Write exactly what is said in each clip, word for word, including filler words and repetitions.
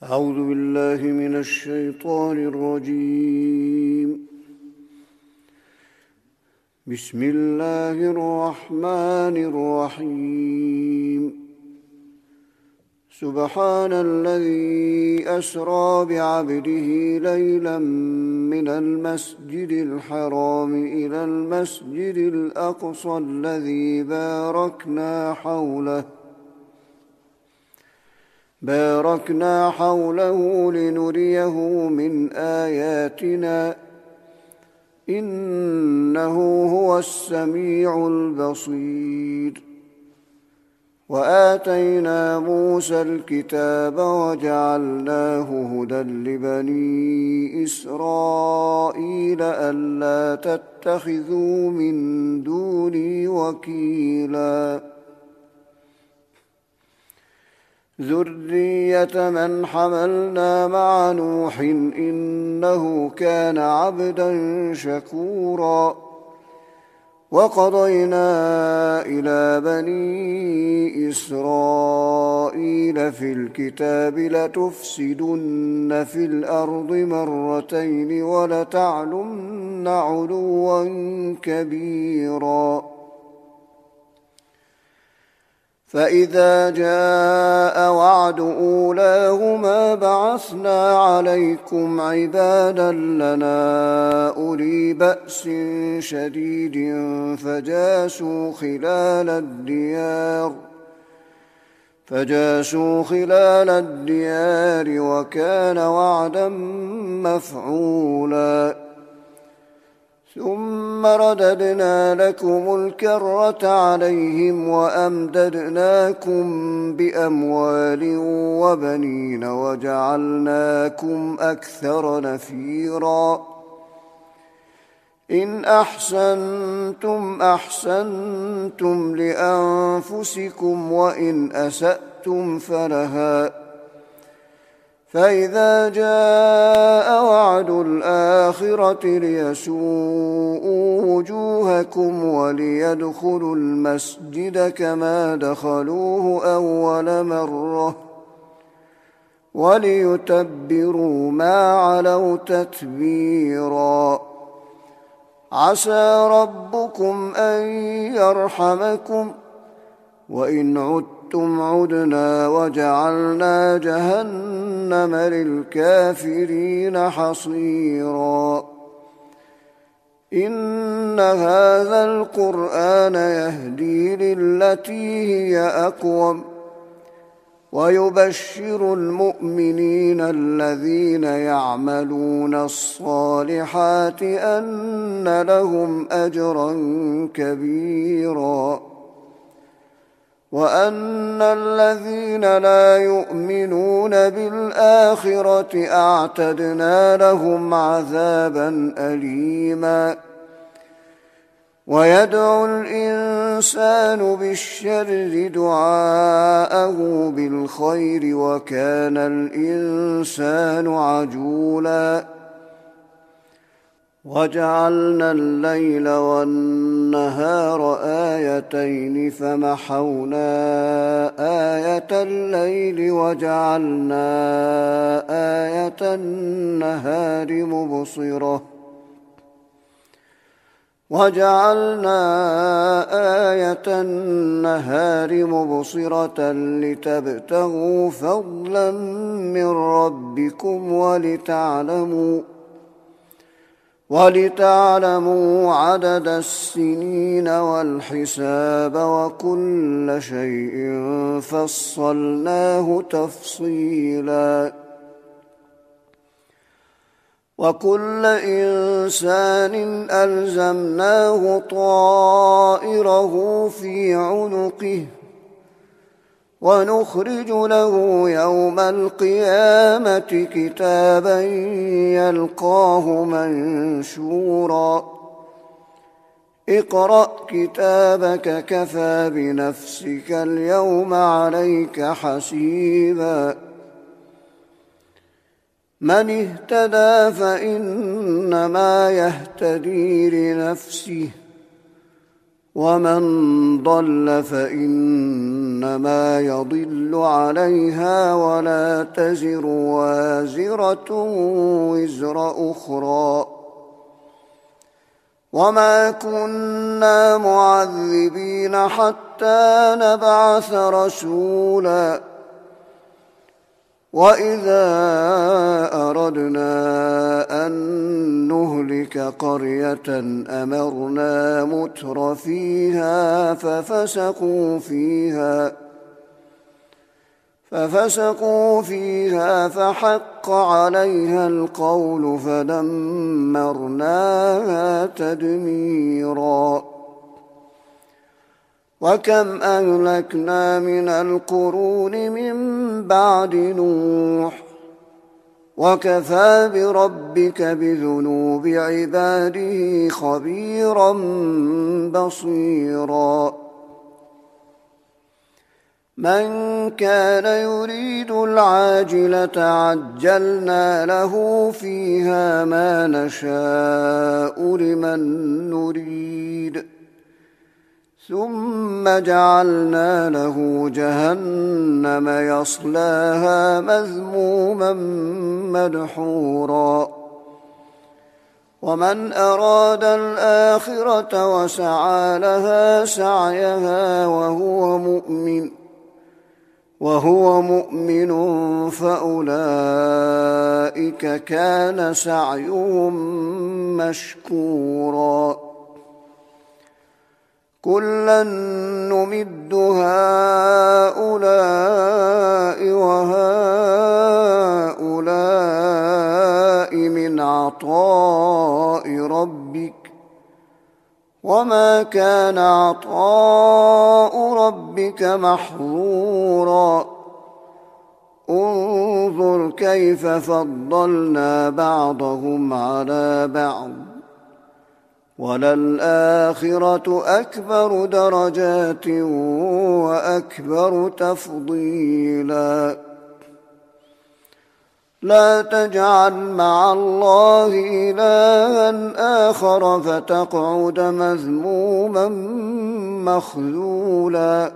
أعوذ بالله من الشيطان الرجيم. بسم الله الرحمن الرحيم. سبحان الذي أسرى بعبده ليلا من المسجد الحرام إلى المسجد الأقصى الذي باركنا حوله باركنا حوله لنريه من آياتنا إنه هو السميع البصير. وآتينا موسى الكتاب وجعلناه هدى لبني إسرائيل ألا تتخذوا من دوني وكيلا ذرية من حملنا مع نوح إنه كان عبدا شكورا. وقضينا إلى بني إسرائيل في الكتاب لتفسدن في الأرض مرتين ولتعلن علوا كبيرا. فإذا جاء وعد أولاهما بعثنا عليكم عبادا لنا أولي بأس شديد فجاسوا خلال الديار فجاسوا خلال الديار وكان وعدا مفعولا. ثم رددنا لكم الكرة عليهم وأمددناكم بأموال وبنين وجعلناكم أكثر نفيرا. إن أحسنتم أحسنتم لأنفسكم وإن أسأتم فلها. فإذا جاء وعد الآخرة ليسوءوا وجوهكم وليدخلوا المسجد كما دخلوه أول مرة وليتبروا ما علوا تتبيرا. عسى ربكم أن يرحمكم وإن عدتم عدنا وجعلنا جهنم للكافرين حصيرا. إن هذا القرآن يهدي للتي هي أقوم ويبشر المؤمنين الذين يعملون الصالحات أن لهم أجرا كبيرا وأن الذين لا يؤمنون بالآخرة أعتدنا لهم عذابا أليما. ويدعو الإنسان بالشر دعاءه بالخير وكان الإنسان عجولا. وجعلنا الليل والنهار آيتين فمحونا آية الليل وجعلنا آية النهار مبصرة وجعلنا آية النهار مبصرة لتبتغوا فضلا من ربكم ولتعلموا ولتعلموا عدد السنين والحساب وكل شيء فصلناه تفصيلا. وكل إنسان ألزمناه طائره في عنقه ونخرج له يوم القيامة كتابا يلقاه منشورا. اقرأ كتابك كفى بنفسك اليوم عليك حسيبا. من اهتدى فإنما يهتدي لنفسه ومن ضل فإنما يضل عليها ولا تزر وازرة وزر أخرى وما كنا معذبين حتى نبعث رسولا وإذا أردنا أن نهلك قرية أمرنا متر فيها ففسقوا فيها ففسقوا فيها فحق عليها القول فدمرناها تدميرا وكم أهلكنا من القرون من بعد نوح وكفى بربك بذنوب عباده خبيرا بصيرا من كان يريد العاجلة عجلنا له فيها ما نشاء لمن نريد ثم جعلنا له جهنم يصلاها مذموما مدحورا ومن أراد الآخرة وسعى لها سعيها وهو مؤمن وهو مؤمن فأولئك كان سعيهم مشكورا كلا نمد هؤلاء وهؤلاء من عطاء ربك وما كان عطاء ربك محظورا انظر كيف فضلنا بعضهم على بعض وللآخرة أكبر درجات وأكبر تفضيلا لا تجعل مع الله إلها آخر فتقعد مذموما مخذولا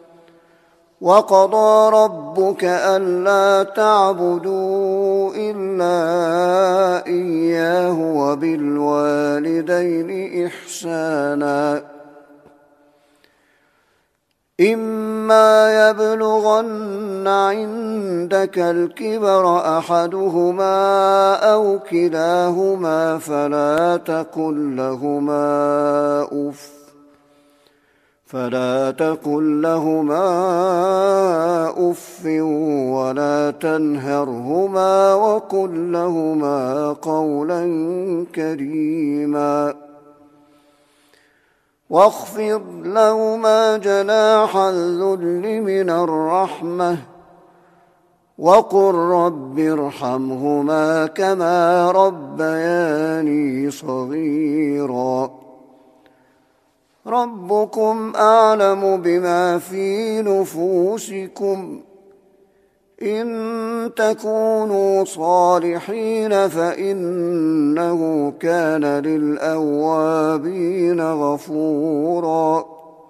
وقضى ربك ألا تعبدوا إلا إياه وبالوالدين إحسانا إما يبلغن عندك الكبر أحدهما أو كلاهما فلا تقل لهما أف فلا تقل لهما أف ولا تنهرهما وقل لهما قولا كريما واخفض لهما جناح الذل من الرحمة وقل رب ارحمهما كما ربياني صغيرا ربكم أعلم بما في نفوسكم إن تكونوا صالحين فإنه كان للأوابين غفورا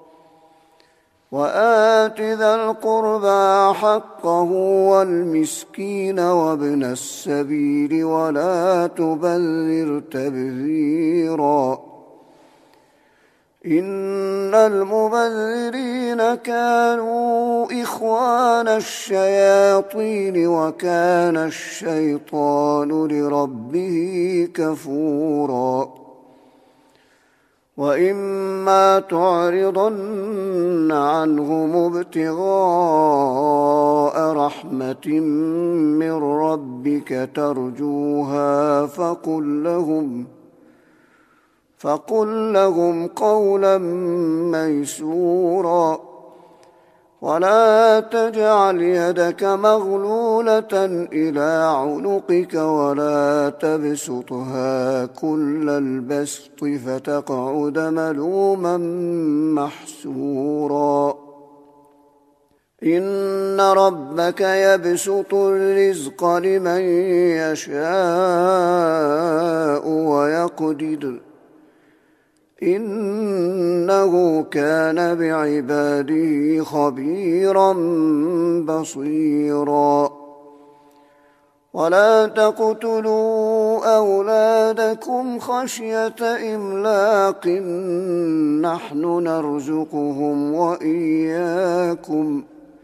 وآت ذا القربى حقه والمسكين وابن السبيل ولا تبذر تبذيرا إن المبذرين كانوا إخوان الشياطين وكان الشيطان لربه كفورا وإما تعرضن عنهم ابتغاء رحمة من ربك ترجوها فقل لهم فقل لهم قولا ميسورا ولا تجعل يدك مغلولة إلى عنقك ولا تبسطها كل البسط فتقعد ملوما محسورا إن ربك يبسط الرزق لمن يشاء ويقدر إنه كان بعباده خبيرا بصيرا ولا تقتلوا أولادكم خشية إملاق نحن نرزقهم وإياكم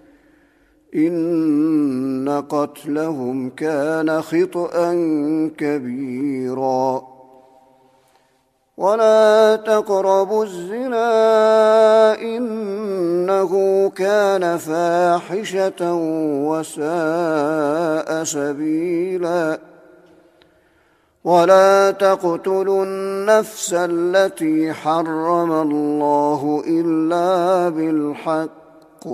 إن قتلهم كان خطأ كبيرا ولا تقربوا الزنا إنه كان فاحشة وساء سبيلا ولا تقتلوا النفس التي حرم الله إلا بالحق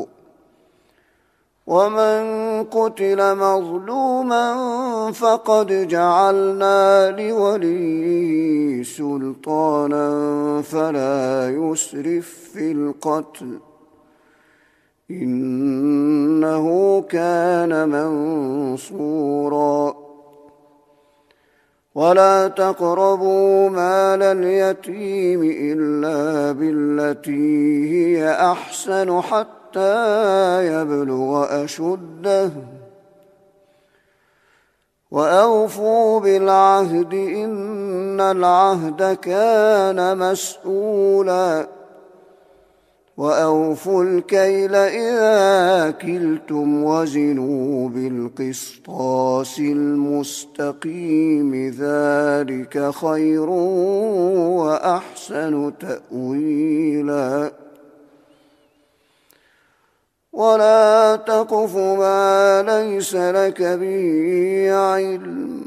ومن قتل مظلوما فقد جعلنا لوليه سلطانا فلا يسرف في القتل إنه كان منصورا ولا تقربوا مال اليتيم إلا بالتي هي أحسن حتى حتى يبلغ أشده وأوفوا بالعهد إن العهد كان مسؤولا وأوفوا الكيل إذا كلتم وزنوا بالقسطاس المستقيم ذلك خير وأحسن تأويلا ولا تقف ما ليس لك به علم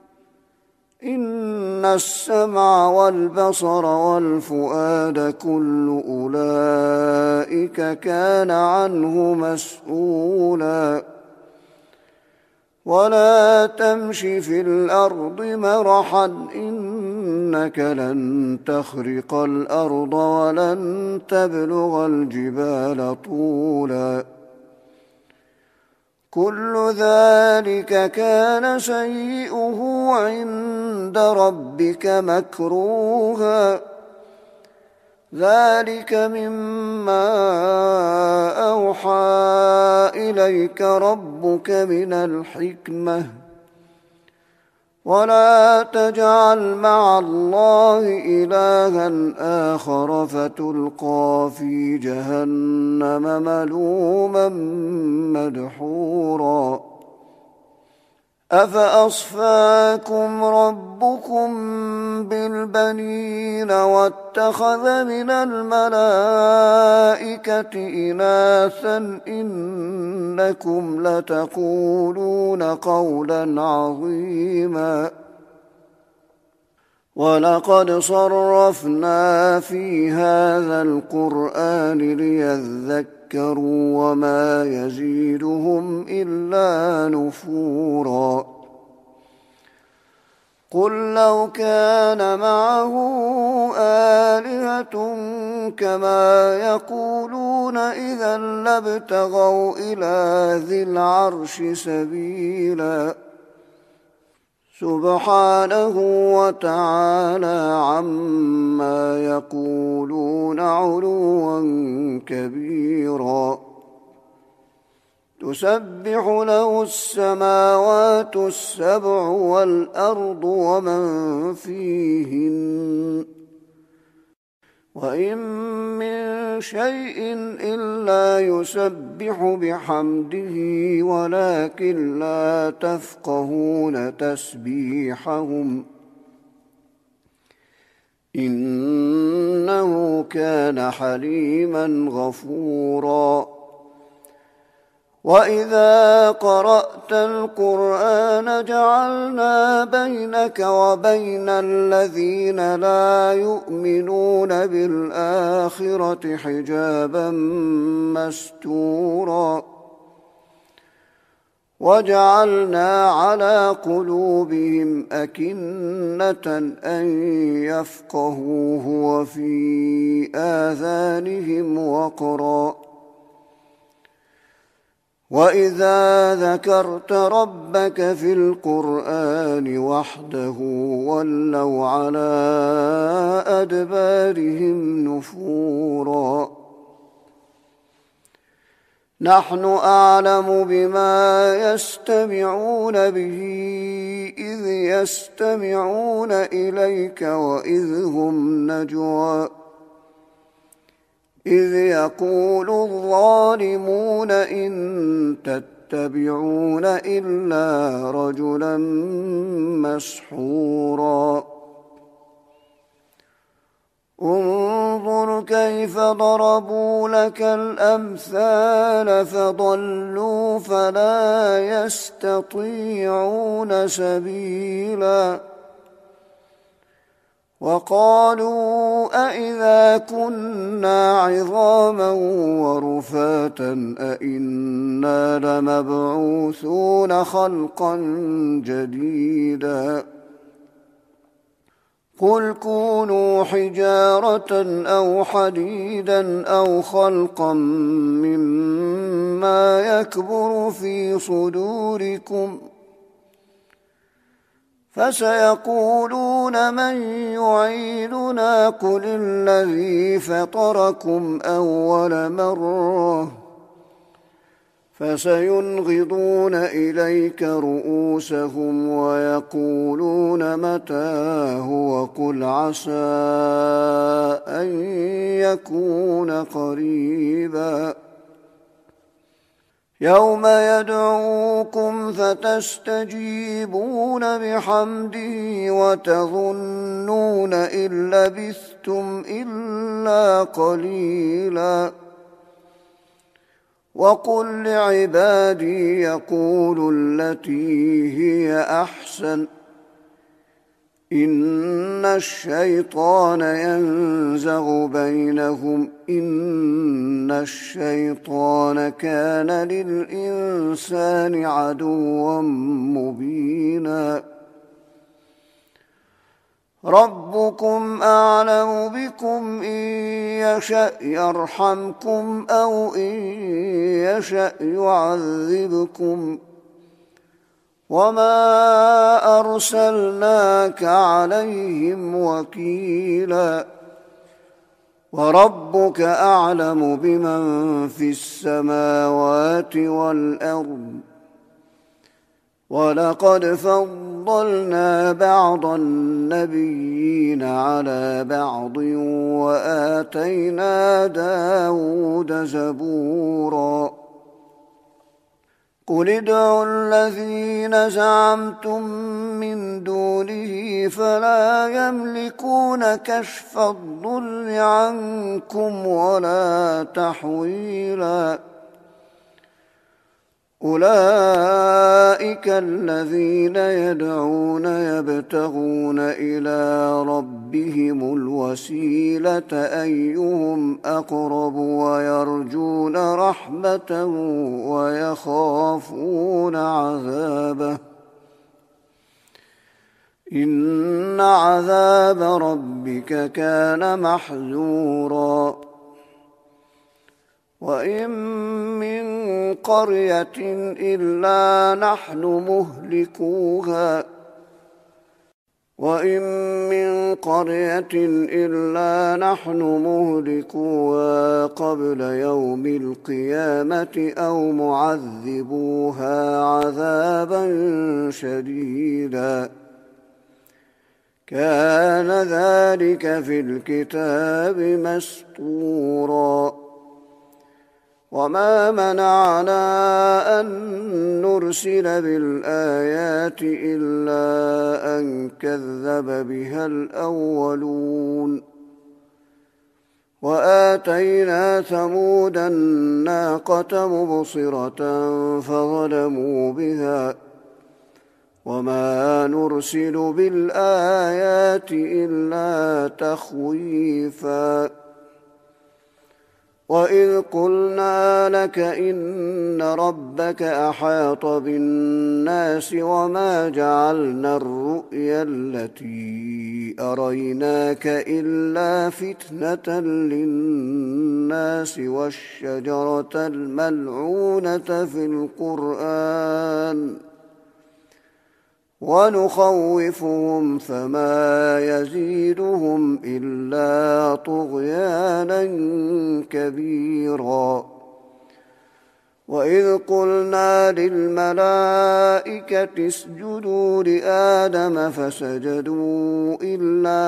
إن السمع والبصر والفؤاد كل أولئك كان عنه مسؤولا ولا تمش في الأرض مرحا إنك لن تخرق الأرض ولن تبلغ الجبال طولا كل ذلك كان سيئه عند ربك مكروها ذلك مما أوحى إليك ربك من الحكمة ولا تجعل مع الله إلها آخر فتلقى في جهنم ملوما مدحورا أفأصفاكم ربكم بالبنين واتخذ من الملائكة إناثا إنكم لتقولون قولا عظيما ولقد صرفنا في هذا القرآن ليذكروا وما يزيدهم إلا نفورا قل لو كان معه آلهة كما يقولون إذا لابتغوا إلى ذي العرش سبيلا سبحانه وتعالى عما يقولون علوا كبيرا تسبح له السماوات السبع والأرض ومن فيهن وإن من شيء إلا يسبح بحمده ولكن لا تفقهون تسبيحهم إنه كان حليما غفورا وإذا قرأت القرآن جعلنا بينك وبين الذين لا يؤمنون بالآخرة حجابا مستورا وجعلنا على قلوبهم أكنة أن يفقهوه وفي آذانهم وقرا وإذا ذكرت ربك في القرآن وحده ولوا على أدبارهم نفورا نحن أعلم بما يستمعون به إذ يستمعون إليك وإذ هم نجوى إذ يقول الظالمون إن تتبعون إلا رجلا مسحورا انظر كيف ضربوا لك الأمثال فضلوا فلا يستطيعون سبيلا وقالوا أإذا كنا عظاما ورفاتا أإنا لمبعوثون خلقا جديدا قل كونوا حجارة أو حديدا أو خلقا مما يكبر في صدوركم فسيقولون من يعيدنا قل الذي فطركم أول مرة فسينغضون إليك رؤوسهم ويقولون متى هو قل عسى أن يكون قريبا يوم يدعوكم فتستجيبون بحمده وتظنون إن لبثتم إلا قليلا وقل لعبادي يقولوا التي هي أحسن إن الشيطان ينزغ بينهم إن الشيطان كان للإنسان عدوا مبينا ربكم أعلم بكم إن يشأ يرحمكم أو إن يشأ يعذبكم وما أرسلناك عليهم وكيلا وربك أعلم بمن في السماوات والأرض ولقد فضلنا بعض النبيين على بعض وآتينا داود زبورا قل ادعوا الذين زعمتم من دونه فلا يملكون كشف الضر عنكم ولا تحويلا أولئك الذين يدعون يبتغون إلى ربهم الوسيلة أيهم أقرب ويرجون رحمته ويخافون عذابه إن عذاب ربك كان محذورا وإن من قرية إلا نحن مهلكوها وإن من قرية إلا نحن مهلكوها قبل يوم القيامة أو معذبوها عذابا شديدا كان ذلك في الكتاب مسطورا وما منعنا أن نرسل بالآيات إلا أن كذب بها الأولون وآتينا ثمود الناقة مبصرة فظلموا بها وما نرسل بالآيات إلا تخويفا وإذ قلنا لك إن ربك أحاط بالناس وما جعلنا الرؤيا التي أريناك إلا فتنة للناس والشجرة الملعونة في القرآن ونخوفهم فما يزيدهم إلا طغيانا كبيرا وإذ قلنا للملائكة اسجدوا لآدم فسجدوا إلا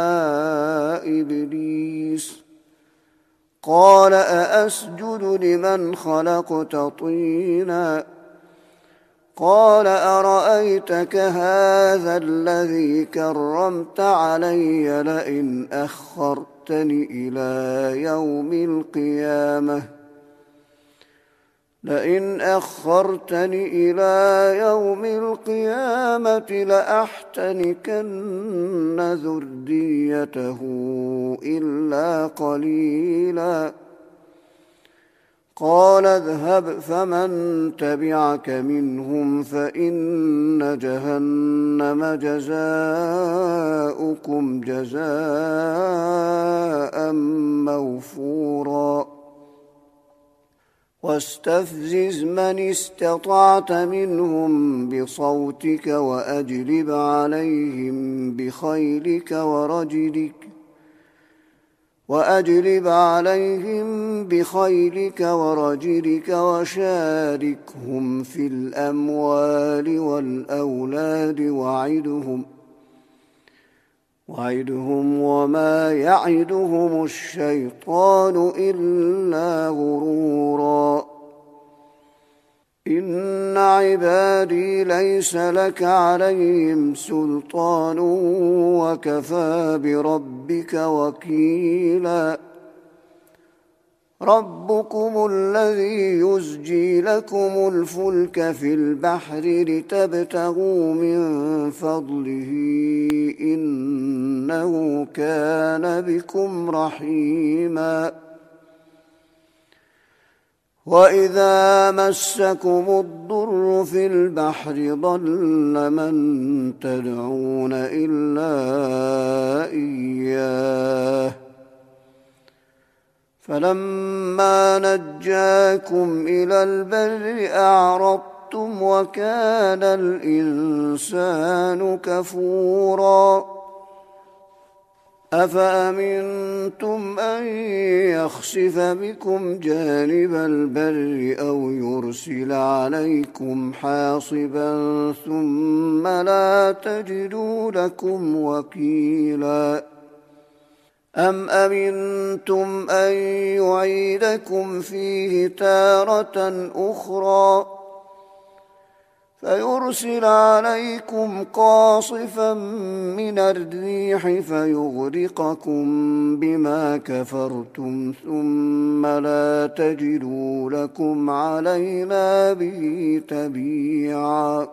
إبليس قال أأسجد لمن خلقت طينا قال أرأيتك هذا الذي كرمت علي لئن أخرتني إلى يوم القيامة لئن أخرتني إلى يوم القيامة لأحتنكن ذريته إلا قليلا قال اذهب فمن تبعك منهم فإن جهنم جزاؤكم جزاء موفورا واستفزز من استطعت منهم بصوتك وأجلب عليهم بخيلك ورجلك وأجلب عليهم بخيلك ورجلك وشاركهم في الأموال والأولاد وعدهم وعدهم وما يعدهم الشيطان إلا غرورا إن عبادي ليس لك عليهم سلطان وكفى بربك وكيلا ربكم الذي يزجي لكم الفلك في البحر لتبتغوا من فضله إنه كان بكم رحيما وإذا مسكم الضر في البحر ضل من تدعون إلا إياه فلما نجاكم إلى البر أعرضتم وكان الإنسان كفورا أفأمنتم أن يخسف بكم جانب البر أو يرسل عليكم حاصبا ثم لا تجدوا لكم وكيلا أم أمنتم أن يعيدكم فيه تارة أخرى فيرسل عليكم قاصفا من الريح فيغرقكم بما كفرتم ثم لا تجدوا لكم علينا به تبيعا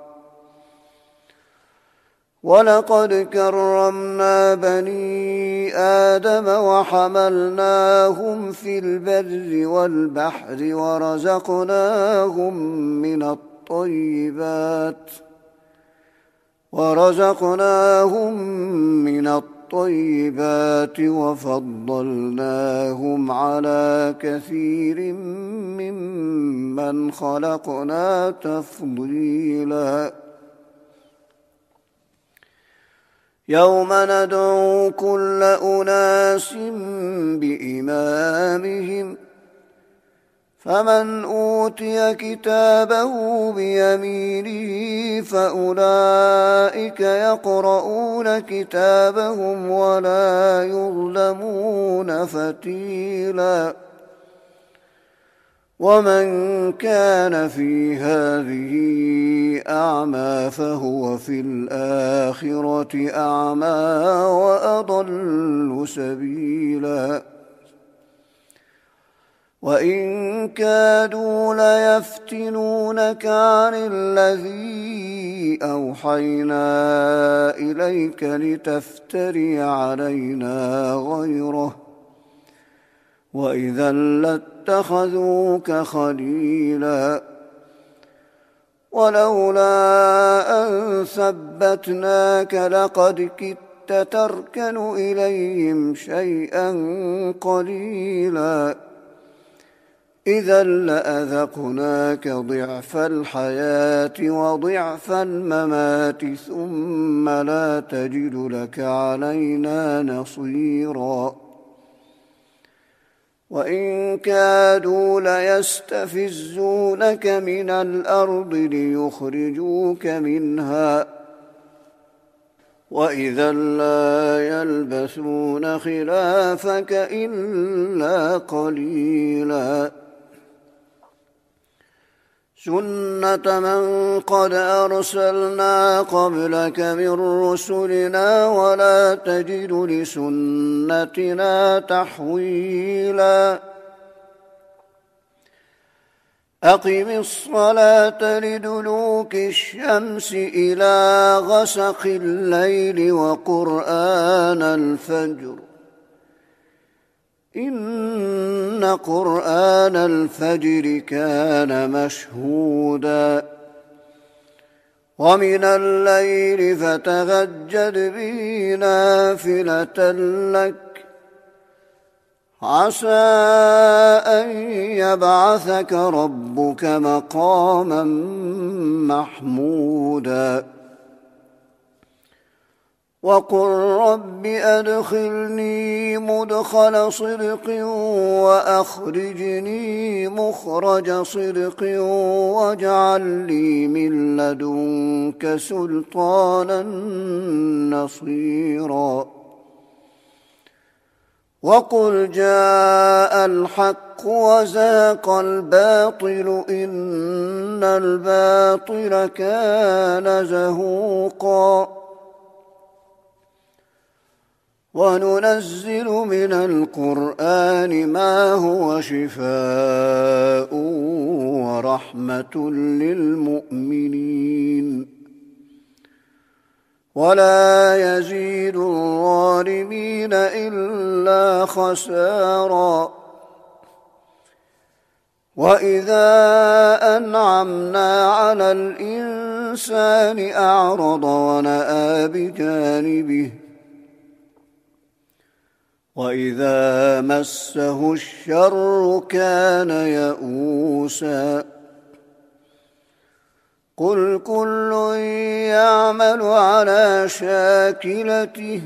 ولقد كرمنا بني آدم وحملناهم في البر والبحر ورزقناهم من الطيبات الطيبات ورزقناهم من الطيبات وفضلناهم على كثير ممن خلقنا تفضيلا يوم ندعو كل أناس بإمامهم فمن أوتي كتابه بيمينه فأولئك يقرؤون كتابهم ولا يظلمون فتيلا ومن كان في هذه أعمى فهو في الآخرة أعمى وأضل سبيلا وإن كادوا ليفتنونك عن الذي أوحينا إليك لتفتري علينا غيره وإذا اتخذوك خليلا ولولا أن ثبتناك لقد كدت تركن إليهم شيئا قليلا إذا لأذقناك ضعف الحياة وضعف الممات ثم لا تجد لك علينا نصيرا وإن كادوا ليستفزونك من الأرض ليخرجوك منها وإذا لا يلبثون خلافك إلا قليلا سنة من قد أرسلنا قبلك من رسلنا ولا تجد لسنتنا تحويلا أقم الصلاة لدلوك الشمس إلى غسق الليل وقرآن الفجر إن قرآن الفجر كان مشهودا ومن الليل فتهجد به نافلة لك عسى أن يبعثك ربك مقاما محمودا وقل رب أدخلني مدخل صدق وأخرجني مخرج صدق واجعل لي من لدنك سلطانا نصيرا وقل جاء الحق وزهق الباطل إن الباطل كان زهوقا وننزل من القرآن ما هو شفاء ورحمة للمؤمنين ولا يزيد الظالمين إلا خسارا وإذا أنعمنا على الإنسان أعرض ونأى بجانبه وإذا مسه الشر كان يئوسا قل كل يعمل على شاكلته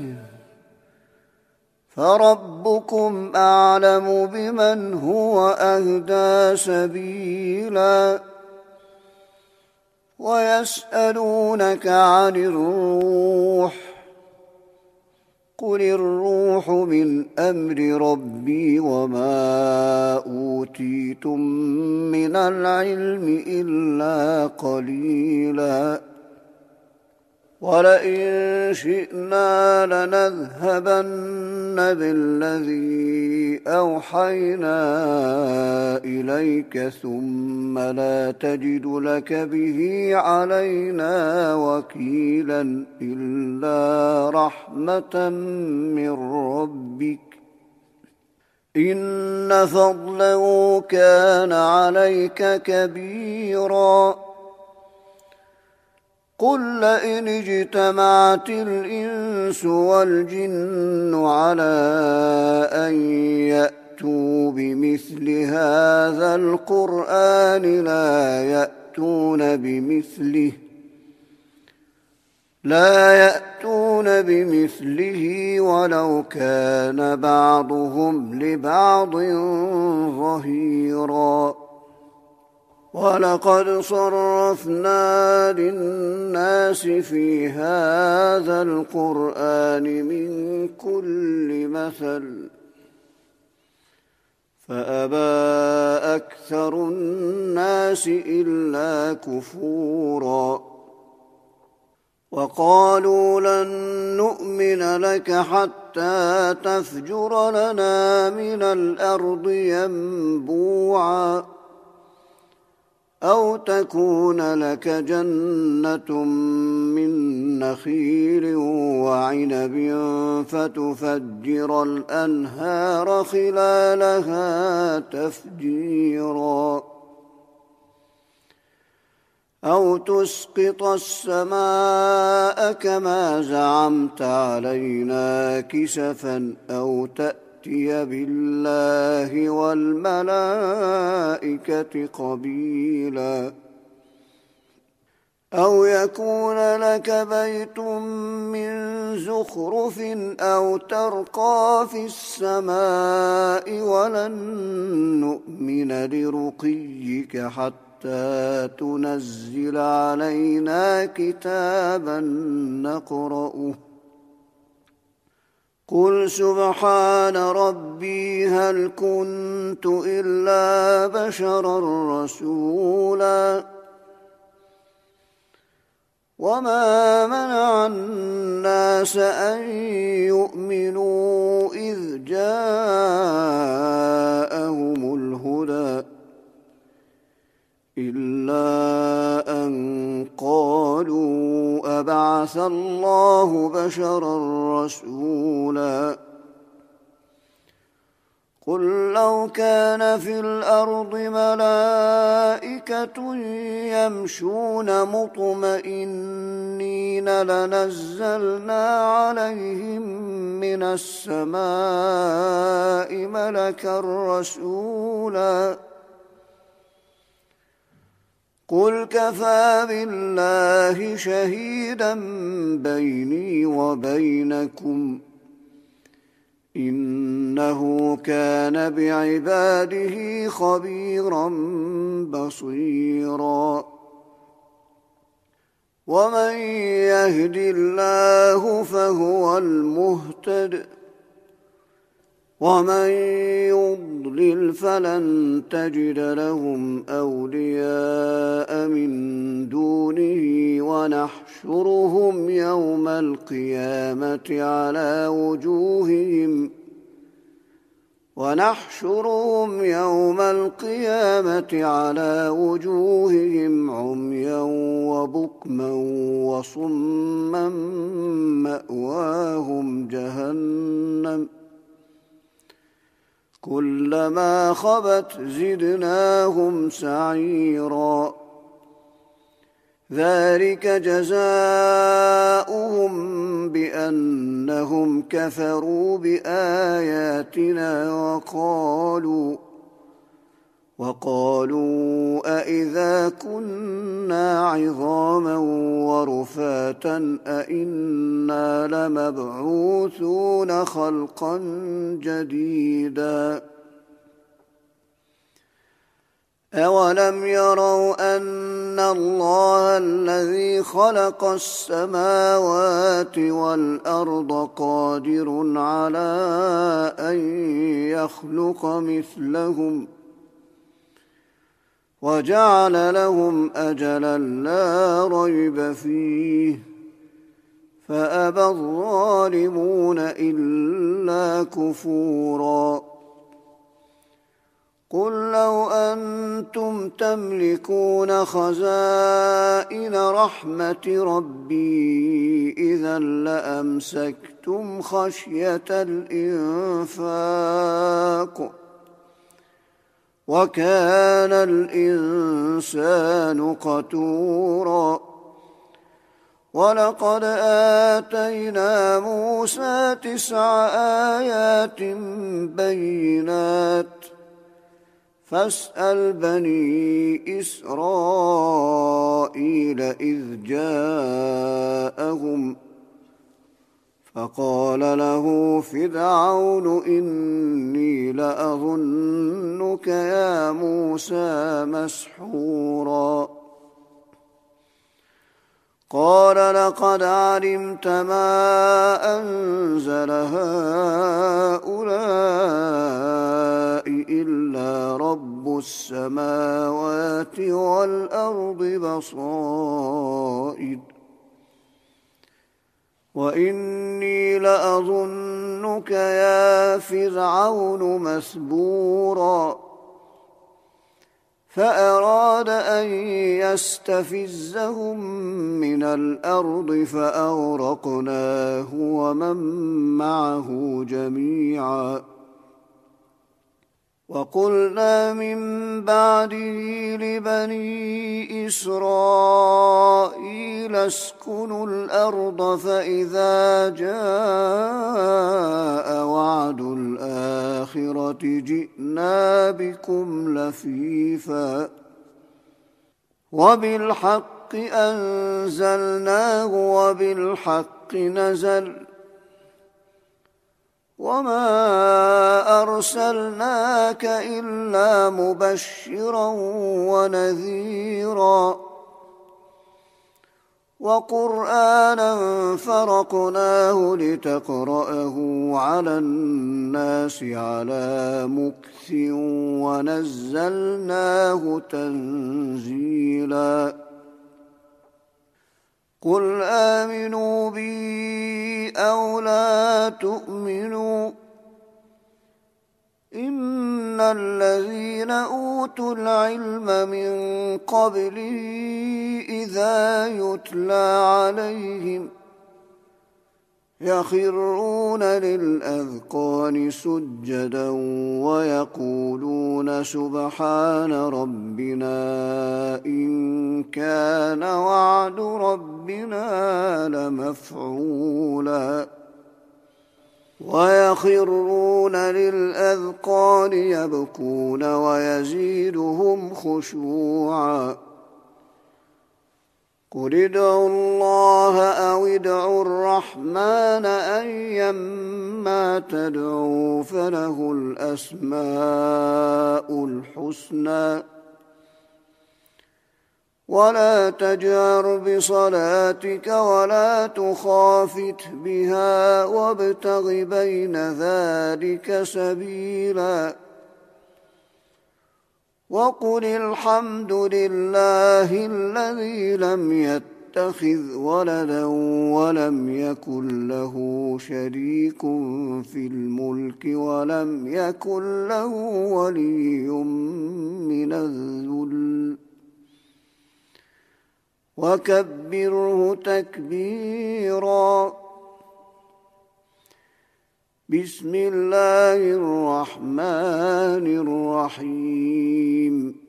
فربكم أعلم بمن هو أهدى سبيلا ويسألونك عن الروح قل الروح من أمر ربي وما أوتيتم من العلم إلا قليلا ولئن شئنا لنذهبن بالذي أوحينا إليك ثم لا تجد لك به علينا وكيلا إلا رحمة من ربك إن فضله كان عليك كبيرا قل لئن اجتمعت الإنس والجن على أن يأتوا بمثل هذا القرآن لا يأتون بمثله لا يأتون بمثله ولو كان بعضهم لبعض ظهيرا ولقد صرفنا للناس في هذا القرآن من كل مثل فأبى أكثر الناس إلا كفورا وقالوا لن نؤمن لك حتى تفجر لنا من الأرض ينبوعا أو تكون لك جنة من نخيل وعنب فتفجر الأنهار خلالها تفجيرا أو تسقط السماء كما زعمت علينا كسفا أو تأتي بالله والملائكة قبيلا أو يكون لك بيت من زخرف أو ترقى في السماء ولن نؤمن لرقيك حتى تنزل علينا كتابا نقرأه قل سبحان ربي هل كنت إلا بشرا رسولا وما منع الناس أن يؤمنوا إذ جاءهم الهدى إلا أن قالوا أبعث الله بشرا رسولا قل لو كان في الأرض ملائكة يمشون مطمئنين لنزلنا عليهم من السماء ملكا رسولا قل كفى بالله شهيدا بيني وبينكم إنه كان بعباده خبيرا بصيرا ومن يهد الله فهو المهتد ومن يضلل فلن تجد لهم أولياء من دونه ونحشرهم يوم القيامة على وجوههم ونحشرهم يوم القيامة على وجوههم عميا وبكما وصما مأواهم جهنم كلما خبت زدناهم سعيرا ذلك جزاؤهم بأنهم كفروا بآياتنا وقالوا وقالوا أإذا كنا عظاما ورفاتا أإنا لمبعوثون خلقا جديدا أولم يروا أن الله الذي خلق السماوات والأرض قادر على أن يخلق مثلهم وجعل لهم أجلا لا ريب فيه فأبى الظالمون إلا كفورا قل لو أنتم تملكون خزائن رحمة ربي إذا لأمسكتم خشية الإنفاق وكان الإنسان قتورا ولقد آتينا موسى تسع آيات بينات فاسأل بني إسرائيل إذ جاءهم فقال له فرعون إني لأظنك يا موسى مسحورا قال لقد علمت ما أنزل هؤلاء إلا رب السماوات والأرض بصائر وإني لأظنك يا فرعون مثبورا فأراد أن يستفزهم من الأرض فأغرقناه ومن معه جميعا وقلنا من بعده لبني إسرائيل اسكنوا الأرض فإذا جاء وعد الآخرة جئنا بكم لفيفا وبالحق أنزلناه وبالحق نزل وما أرسلناك إلا مبشرا ونذيرا وقرآنا فرقناه لتقرأه على الناس على مكث ونزلناه تنزيلا قل آمنوا بي أو لا تؤمنوا إن الذين أوتوا العلم من قبله إذا يتلى عليهم يخرون للأذقان سجدا ويقولون سبحان ربنا إن كان وعد ربنا لمفعولا ويخرون للأذقان يبكون ويزيدهم خشوعا قل ادعوا الله أو ادعوا الرحمن أيما تدعوا فله الأسماء الحسنى ولا تجهر بصلاتك ولا تخافت بها وابتغ بين ذلك سبيلا وقل الحمد لله الذي لم يتخذ ولدا ولم يكن له شريك في الملك ولم يكن له ولي من الذل وكبره تكبيرا بسم الله الرحمن الرحيم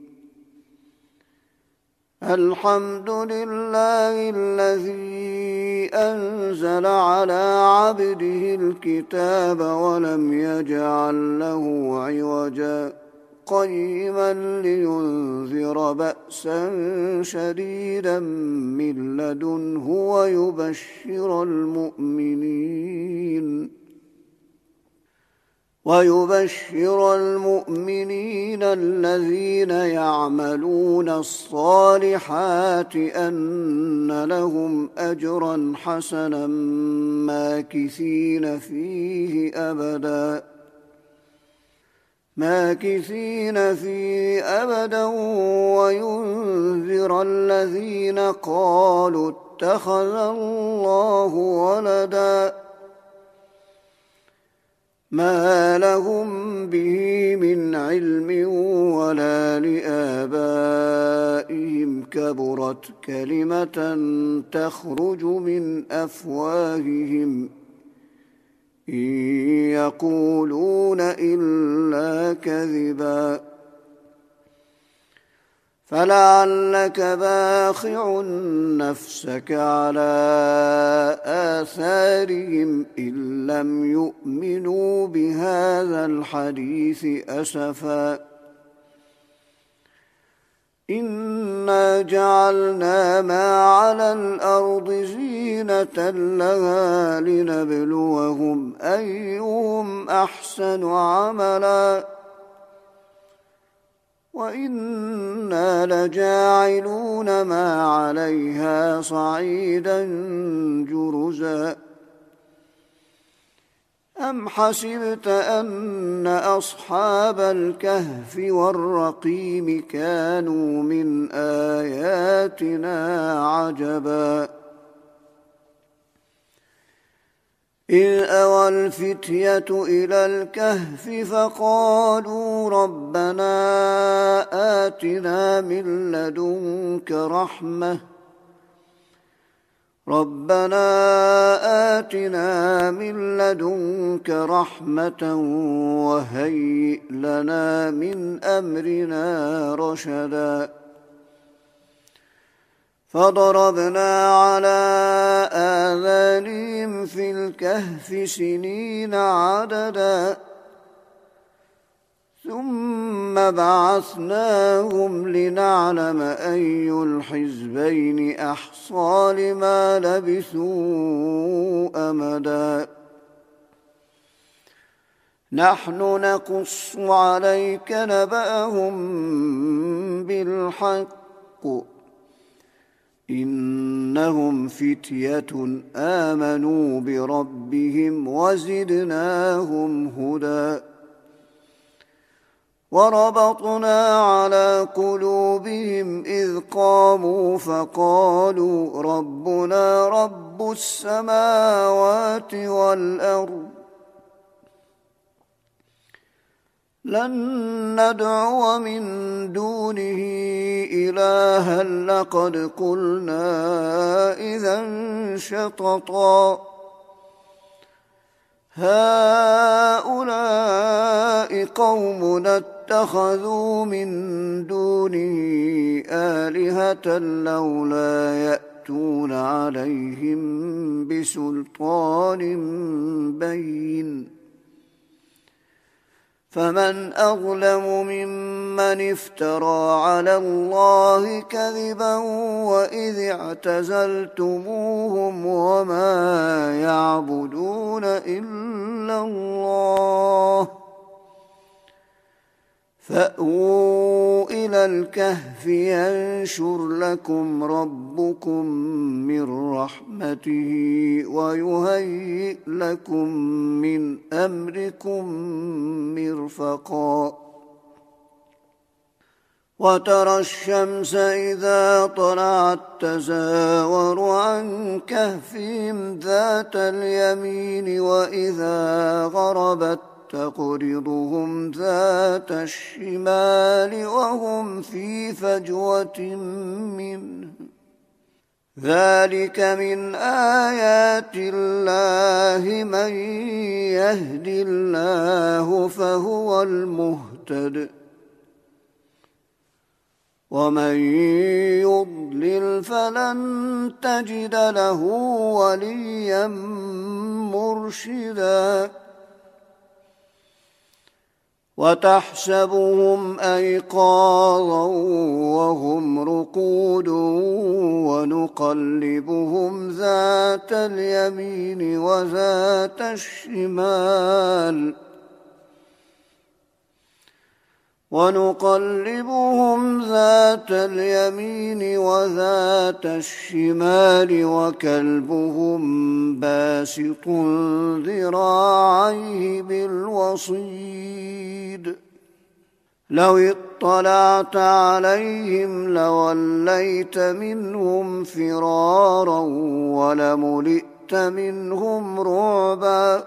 الحمد لله الذي أنزل على عبده الكتاب ولم يجعل له عوجا قيما لينذر بأسا شديدا من لدنه ويبشر المؤمنين ويبشر المؤمنين الذين يعملون الصالحات أن لهم أجرا حسنا ماكثين فيه أبدا ماكثين فيه أبدا وينذر الذين قالوا اتخذ الله ولدا ما لهم به من علم ولا لآبائهم كبرت كلمة تخرج من أفواههم إن يقولون إلا كذبا فلعلك باخع نفسك على آثارهم إن لم يؤمنوا بهذا الحديث أسفا إنا جعلنا ما على الأرض زينة لها لنبلوهم أيهم أحسن عملا وإنا لجاعلون ما عليها صعيدا جرزا أم حسبت أن أصحاب الكهف والرقيم كانوا من آياتنا عجبا إذ أوى الفتية إلى الكهف فقالوا ربنا آتنا من لدنك رحمة ربنا آتنا من لدنك رحمة وهيئ لنا من أمرنا رشدا فضربنا على آذانهم في الكهف سنين عددا ثم بعثناهم لنعلم أي الحزبين أحصى لما لبثوا أمدا نحن نقص عليك نبأهم بالحق إنهم فتية آمنوا بربهم وزدناهم هدى وربطنا على قلوبهم إذ قاموا فقالوا ربنا رب السماوات والأرض لن ندعو من دونه إلها لقد قلنا إذا شططا هؤلاء قومنا اتخذوا من دونه آلهة لولا يأتون عليهم بسلطان بين فمن أظلم ممن افترى على الله كذبا وإذ اعتزلتموهم وما يعبدون إلا الله فأووا إلى الكهف ينشر لكم ربكم من رحمته ويهيئ لكم من أمركم مرفقا وترى الشمس إذا طلعت تزاور عن كهفهم ذات اليمين وإذا غربت تقرضهم ذات الشمال وهم في فجوة منه ذلك من آيات الله من يهد الله فهو المهتد ومن يضلل فلن تجد له وليا مرشدا وتحسبهم أيقاظا وهم رقود ونقلبهم ذات اليمين وذات الشمال ونقلبهم ذات اليمين وذات الشمال وكلبهم باسط ذراعيه بالوصيد لو اطلعت عليهم لوليت منهم فرارا ولملئت منهم رعبا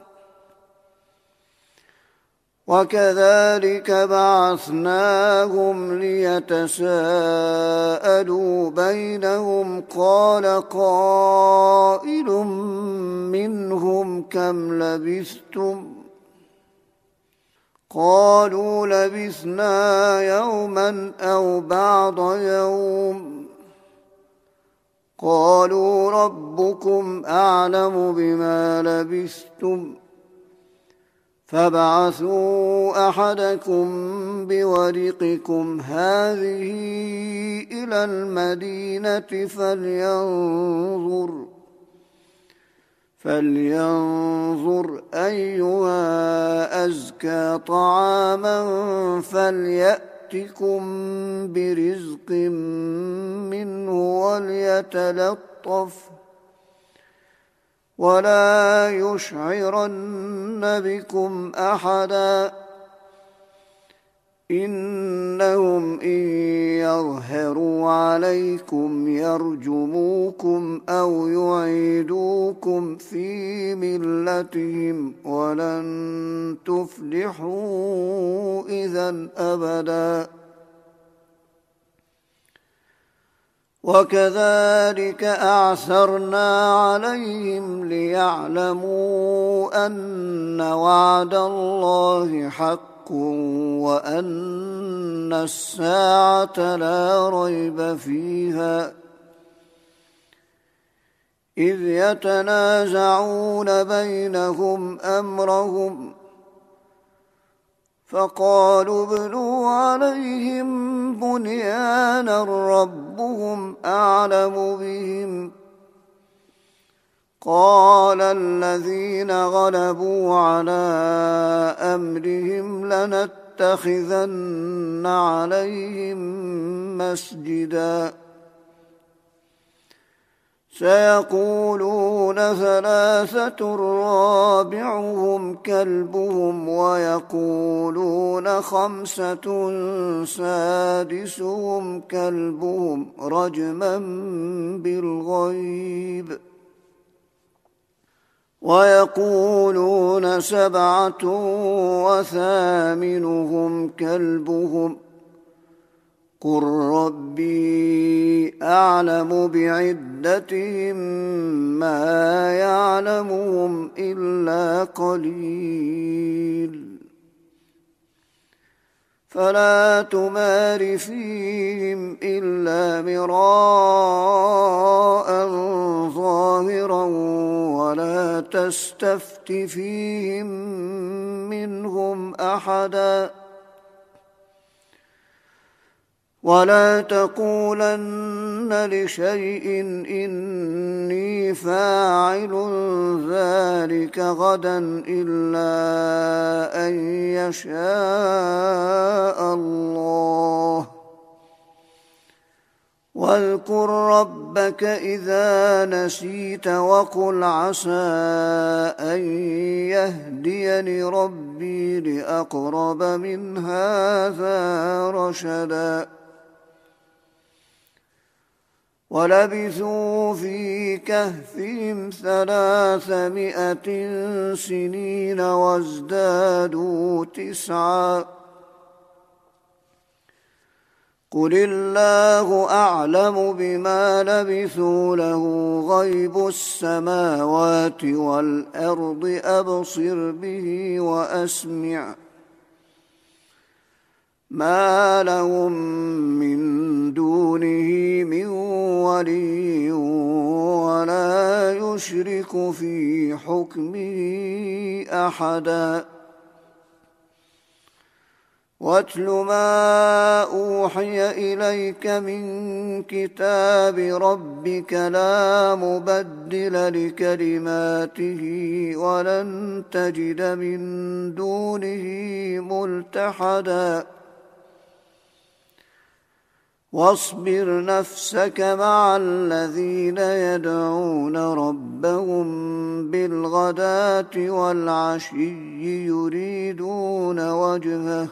وكذلك بعثناهم ليتساءلوا بينهم قال قائل منهم كم لبثتم قالوا لبثنا يوما أو بعض يوم قالوا ربكم أعلم بما لبثتم فابعثوا أحدكم بورقكم هذه إلى المدينة فلينظر فلينظر أيها أزكى طعاما فليأتكم برزق منه وليتلطف ولا يشعرن بكم أحدا إنهم إن يظهروا عليكم يرجموكم أو يعيدوكم في ملتهم ولن تفلحوا إذا أبدا. وكذلك أعثرنا عليهم ليعلموا أن وعد الله حق وأن الساعة لا ريب فيها إذ يتنازعون بينهم أمرهم فقالوا ابنوا عليهم بنيانا ربهم أعلم بهم قال الذين غلبوا على أمرهم لنتخذن عليهم مسجدا سيقولون ثلاثة رابعهم كلبهم ويقولون خمسة سادسهم كلبهم رجما بالغيب ويقولون سبعة وثامنهم كلبهم قل ربي أعلم بعدتهم ما يعلمهم إلا قليل فلا تمار فيهم إلا مراء ظاهرا ولا تستفت فيهم منهم أحدا ولا تقولن لشيء إني فاعل ذلك غدا إلا أن يشاء الله واذكر ربك إذا نسيت وقل عسى أن يهديني ربي لأقرب من هذا رشدا ولبثوا في كهفهم ثلاثمائة سنين وازدادوا تسعا قل الله أعلم بما لبثوا له غيب السماوات والأرض أبصر به وأسمع ما لهم من دونه من ولي ولا يشرك في حكمه أحدا واتل ما أوحي إليك من كتاب ربك لا مبدل لكلماته ولن تجد من دونه ملتحدا واصبر نفسك مع الذين يدعون ربهم بالغداة والعشي يريدون وجهه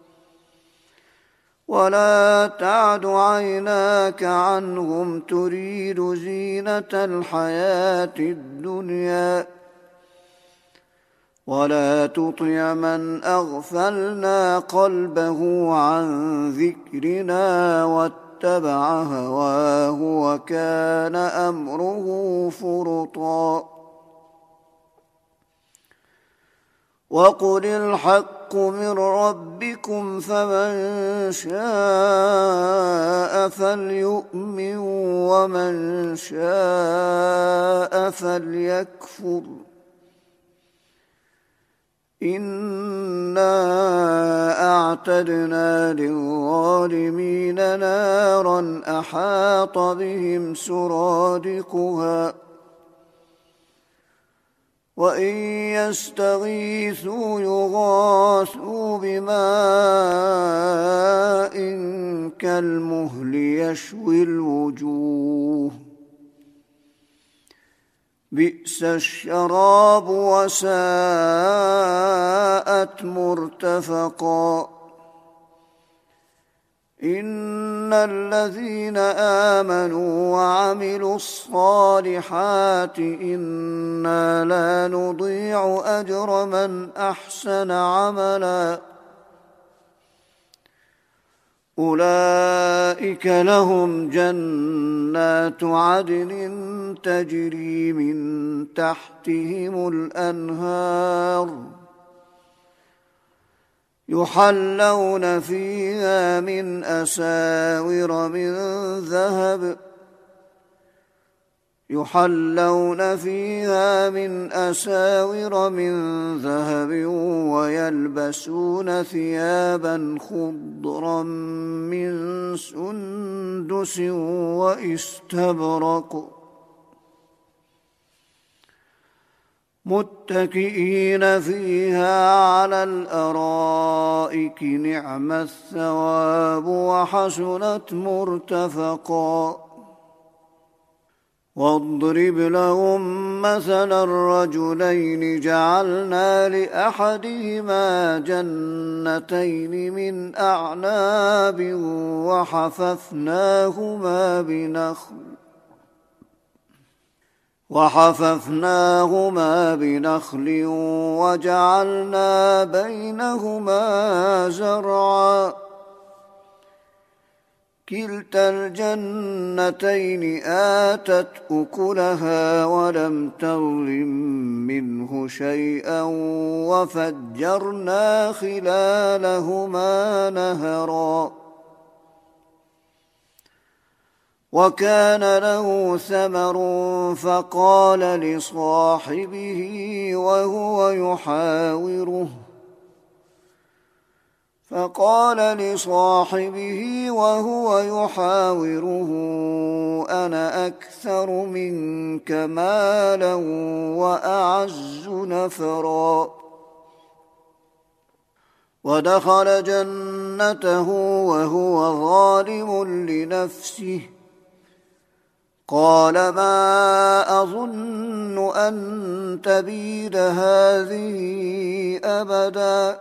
ولا تعد عيناك عنهم تريد زينة الحياة الدنيا ولا تطع من أغفلنا قلبه عن ذكرنا واتبع هواه وكان أمره فرطا وقل الحق من ربكم فمن شاء فليؤمن ومن شاء فليكفر إنا أعتدنا للظالمين نارا أحاط بهم سرادقها وإن يستغيثوا يغاثوا بماء كالمهل يشوي الوجوه بئس الشراب وساءت مرتفقا إن الذين آمنوا وعملوا الصالحات إنا لا نضيع أجر من أحسن عملا أولئك لهم جنات عدن تجري من تحتهم الأنهار يحلون فيها من أساور من ذهب يحلون فيها من أساور من ذهب ويلبسون ثيابا خضرا من سندس واستبرق متكئين فيها على الأرائك نعم الثواب وحسنت مرتفقا واضرب لهم مثلا الرجلين جعلنا لأحدهما جنتين من أعناب وحففناهما بنخل وحففناهما بنخل وجعلنا بينهما زرعا كلتا الجنتين آتت أكلها ولم تظلم منه شيئا وفجرنا خلالهما نهرا وكان له ثمر فقال لصاحبه وهو يحاوره فقال لصاحبه وهو يحاوره أنا أكثر منك مالا وأعز نفرا ودخل جنته وهو ظالم لنفسه قال ما أظن أن تبيد هذه أبدا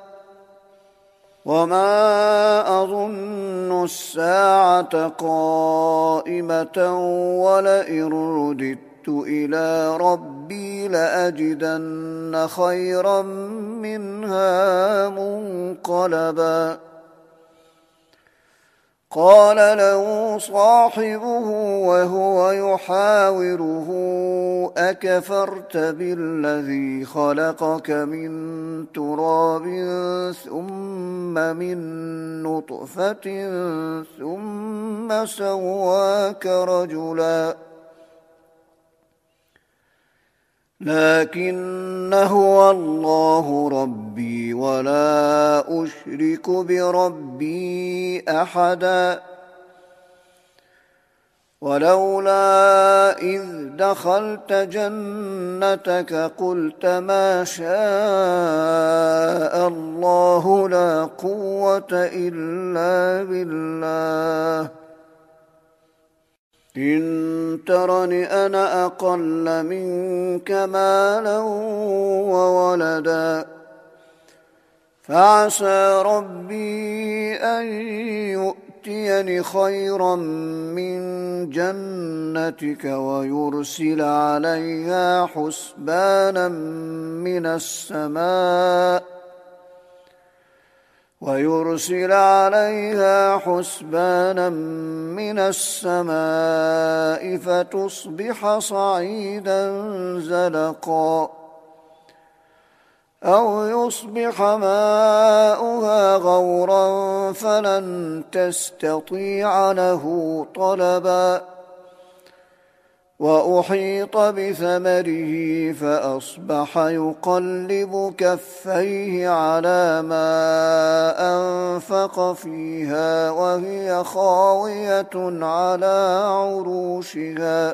وما أظن الساعة قائمة ولئن رددت إلى ربي لأجدن خيرا منها منقلبا قال له صاحبه وهو يحاوره أكفرت بالذي خلقك من تراب ثم من نطفة ثم سواك رجلا لكن هو الله ربي ولا أشرك بربي أحدا ولولا إذ دخلت جنتك قلت ما شاء الله لا قوة إلا بالله إن ترني أنا أقل منك مالا وولدا فعسى ربي أن يؤتيني خيرا من جنتك ويرسل عليها حسبانا من السماء ويرسل عليها حسبانا من السماء فتصبح صعيدا زلقا أو يصبح ماؤها غورا فلن تستطيع له طلبا وأحيط بثمره فأصبح يقلب كفيه على ما أنفق فيها وهي خاوية على عروشها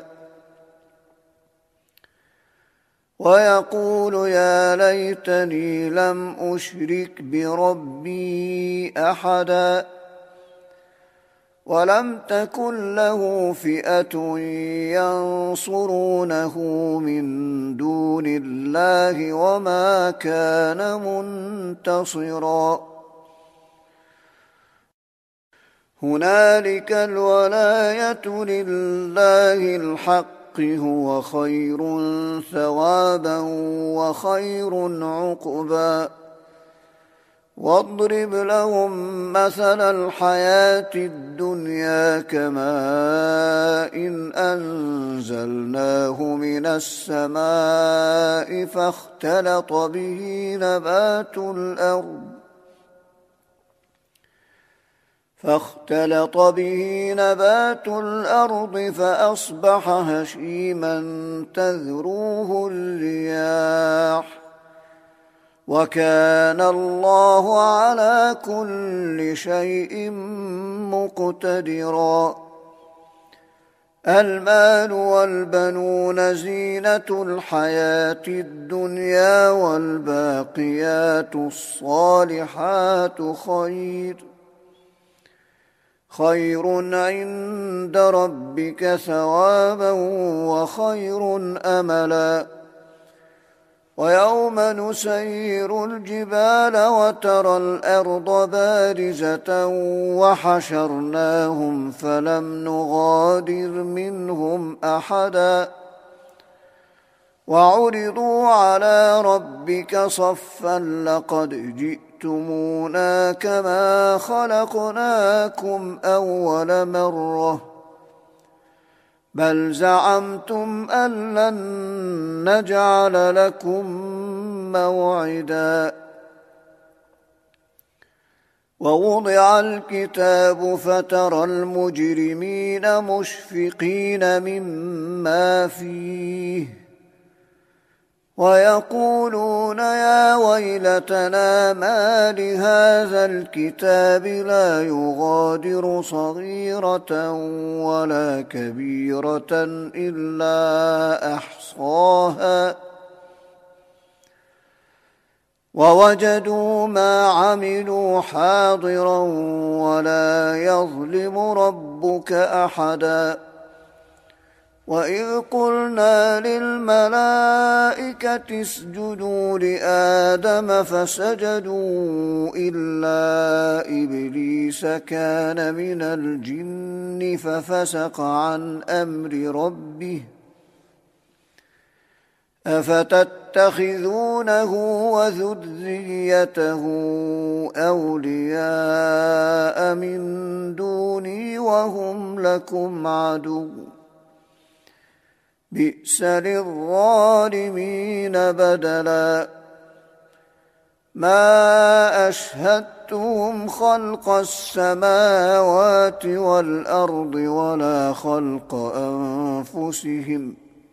ويقول يا ليتني لم أشرك بربي أحدا ولم تكن له فئة ينصرونه من دون الله وما كان منتصرا هنالك الولاية لله الحق هو خير ثوابا وخير عقبا واضرب لهم مثل الحياة الدنيا كماء إن أنزلناه من السماء فاختلط به نبات الأرض فاختلط به نبات الأرض فأصبح هشيما تذروه الرياح وكان الله على كل شيء مقتدرا المال والبنون زينة الحياة الدنيا والباقيات الصالحات خير خير عند ربك ثوابا وخير أملا ويوم نسير الجبال وترى الأرض بارزة وحشرناهم فلم نغادر منهم أحدا وعرضوا على ربك صفا لقد جئتمونا كما خلقناكم أول مرة بل زعمتم أن لن نجعل لكم موعدا ووضع الكتاب فترى المجرمين مشفقين مما فيه ويقولون يا ويلتنا ما لهذا الكتاب لا يغادر صغيرة ولا كبيرة إلا أحصاها ووجدوا ما عملوا حاضرا ولا يظلم ربك أحدا وإذ قلنا للملائكة اسجدوا لآدم فسجدوا إلا إبليس كان من الجن ففسق عن أمر ربه أفتتخذونه وذريته أولياء من دوني وهم لكم عدو بئس للظالمين بدلا ما أشهدتهم خلق السماوات والأرض ولا خلق أنفسهم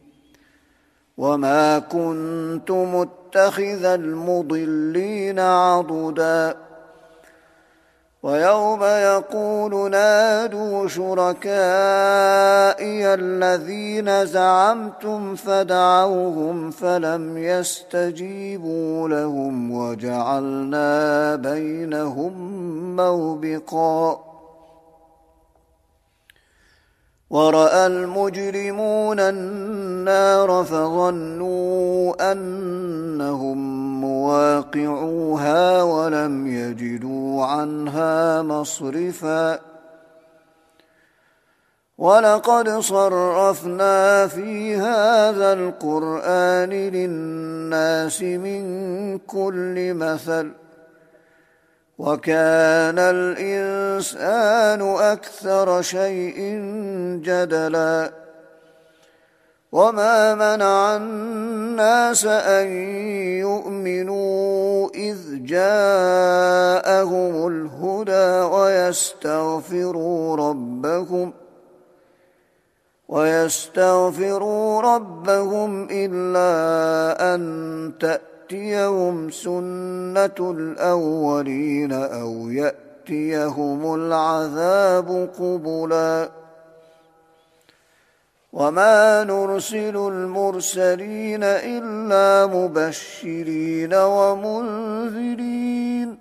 وما كنت متخذ المضلين عضدا ويوم يقول نادوا شركائي الذين زعمتم فدعوهم فلم يستجيبوا لهم وجعلنا بينهم موبقا ورأى المجرمون النار فظنوا أنهم مواقعوها ولم يجدوا عنها مصرفا ولقد صرفنا في هذا القرآن للناس من كل مثل وكان الإنسان أكثر شيء جدلا وما منع الناس أن يؤمنوا إذ جاءهم الهدى ويستغفروا ربهم ويستغفروا ربهم إلا أن تأتيهم سنة الأولين أو يأتيهم العذاب قبلا وما نرسل المرسلين إلا مبشرين ومنذرين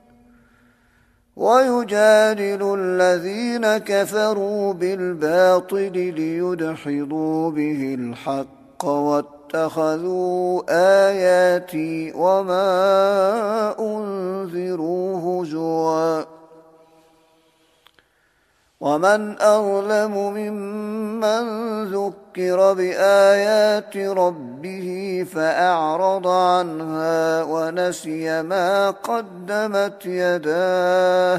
ويجادل الذين كفروا بالباطل ليدحضوا به الحق واتخذوا آياتي وما أنذروا هزوا ومن أظلم ممن ذكر بآيات ربه فأعرض عنها ونسي ما قدمت يداه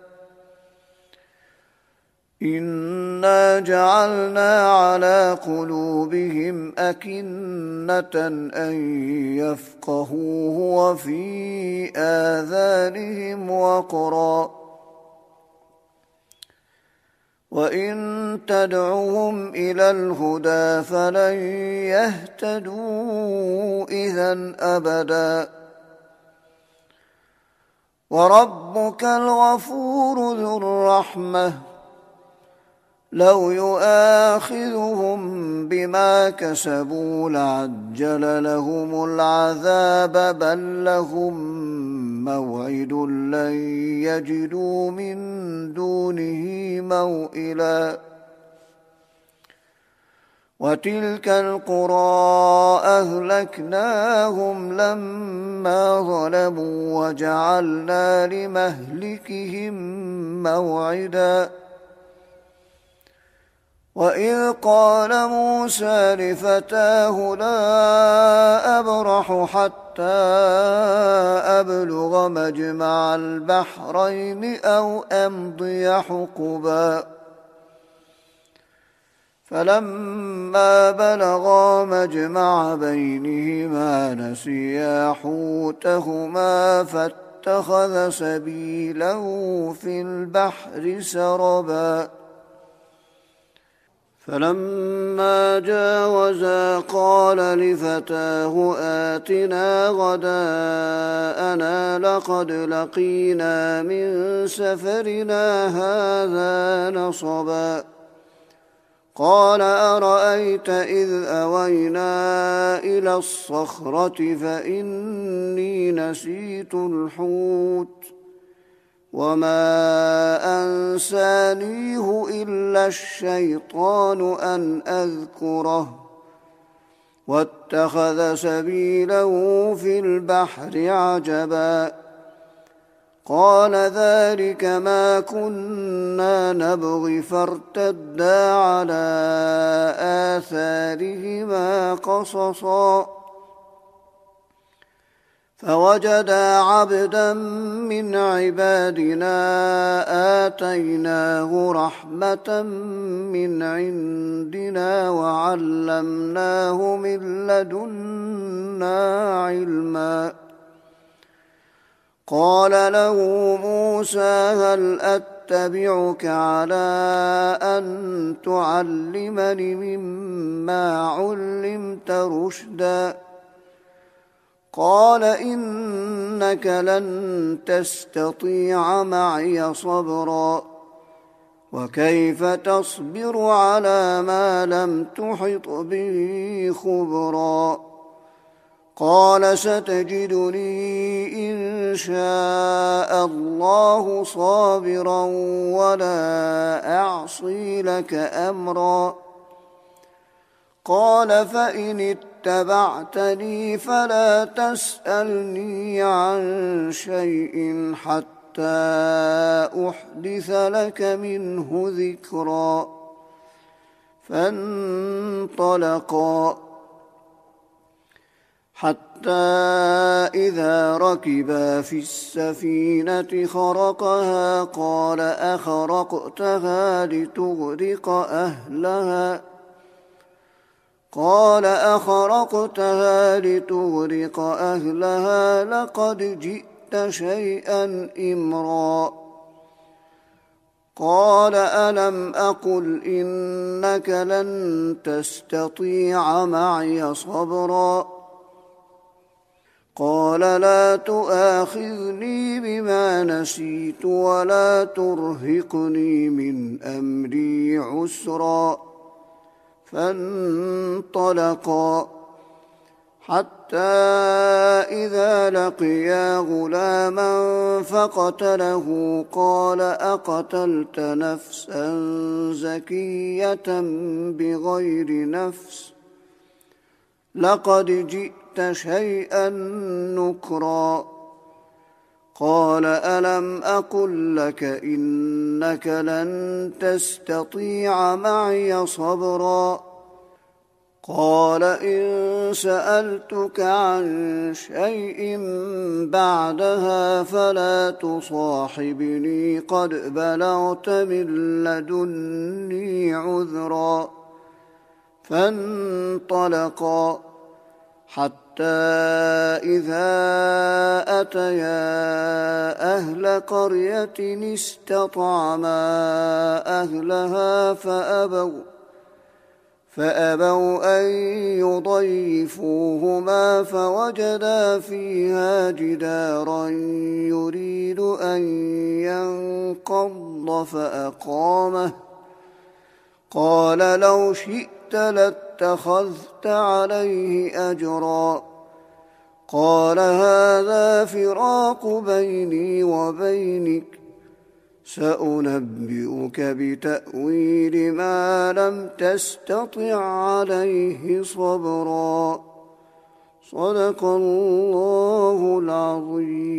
إنا جعلنا على قلوبهم أكنة أن يفقهوه وفي آذانهم وقرا وإن تدعوهم إلى الهدى فلن يهتدوا إذا أبدا وربك الغفور ذو الرحمة لو يؤاخذهم بما كسبوا لعجل لهم العذاب بل لهم موعد لن يجدوا من دونه موئلا وتلك القرى أهلكناهم لما ظلموا وجعلنا لمهلكهم موعدا وإذ قال موسى لفتاه لا أبرح حتى أبلغ مجمع البحرين أو أمضي حقبا فلما بلغا مجمع بينهما نسيا حوتهما فاتخذ سبيله في البحر سربا فلما جاوزا قال لفتاه آتنا غداءنا لقد لقينا من سفرنا هذا نصبا قال أرأيت إذ أوينا إلى الصخرة فإني نسيت الحوت وما أنسانيه إلا الشيطان أن أذكره واتخذ سبيله في البحر عجبا قال ذلك ما كنا نبغي فارتدا على آثارهما قصصا فوجدا عبدا من عبادنا آتيناه رحمة من عندنا وعلمناه من لدنا علما قال له موسى هل أتبعك على أن تعلمني مما علمت رشدا قال إنك لن تستطيع معي صبرا وكيف تصبر على ما لم تحط به خبرا قال ستجدني إن شاء الله صابرا ولا أعصي لك أمرا قال فإن اتبعتني فلا تسألني عن شيء حتى أحدث لك منه ذكرا فانطلقا حتى إذا ركبا في السفينة خرقها قال أخرقتها لتغرق أهلها قال أخرقتها لتغرق أهلها لقد جئت شيئا إمرا قال ألم أقل إنك لن تستطيع معي صبرا قال لا تؤاخذني بما نسيت ولا ترهقني من أمري عسرا فانطلقا حتى إذا لقيا غلاما فقتله قال أقتلت نفسا زكية بغير نفس لقد جئت شيئا نكرا قال ألم أقل لك إنك لن تستطيع معي صبرا قال إن سألتك عن شيء بعدها فلا تصاحبني قد بلغت من لدني عذرا فانطلقا حتى إذا أتيا أهل قرية استطعما أهلها فأبوا فأبوا أن يضيفوهما فوجدا فيها جدارا يريد أن ينقض فأقامه قال لو شئت لاتخذت عليه أجرا قال هذا فراق بيني وبينك سأنبئك بتأويل ما لم تستطع عليه صبرا صدق الله العظيم.